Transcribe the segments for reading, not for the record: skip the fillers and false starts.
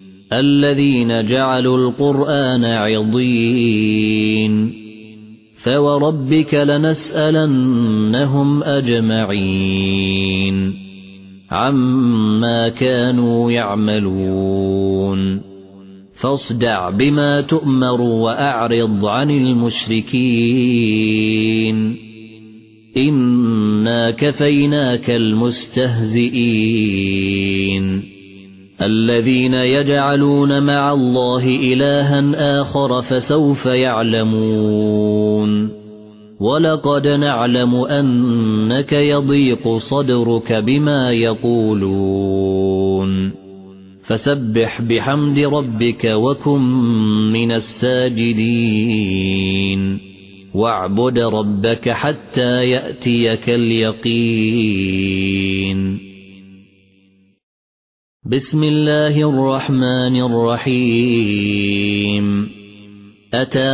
الذين جعلوا القرآن عضين فوربك لنسألنهم أجمعين عما كانوا يعملون فاصدع بما تؤمر وأعرض عن المشركين إنا كفيناك المستهزئين الذين يجعلون مع الله إلها آخر فسوف يعلمون ولقد نعلم أنك يضيق صدرك بما يقولون فسبح بحمد ربك وكن من الساجدين واعبد ربك حتى يأتيك اليقين بسم الله الرحمن الرحيم أتى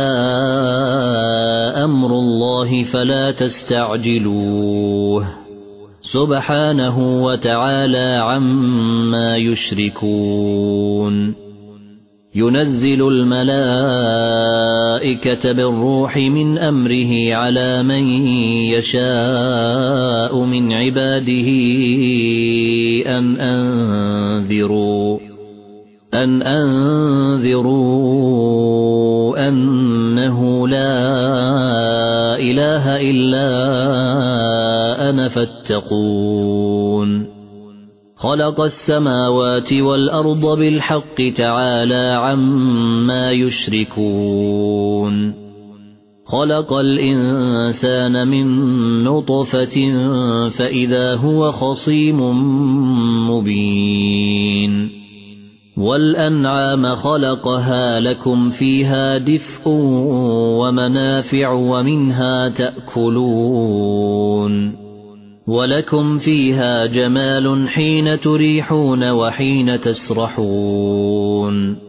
أمر الله فلا تستعجلوه سبحانه وتعالى عما يشركون ينزل الملائكة بالروح من أمره على من يشاء من عباده أن أنذروا أنه لا إله إلا أنا فاتقون خلق السماوات والأرض بالحق تعالى عما يشركون خلق الإنسان من نطفة فإذا هو خصيم مبين والأنعام خلقها لكم فيها دفء ومنافع ومنها تأكلون ولكم فيها جمال حين تريحون وحين تسرحون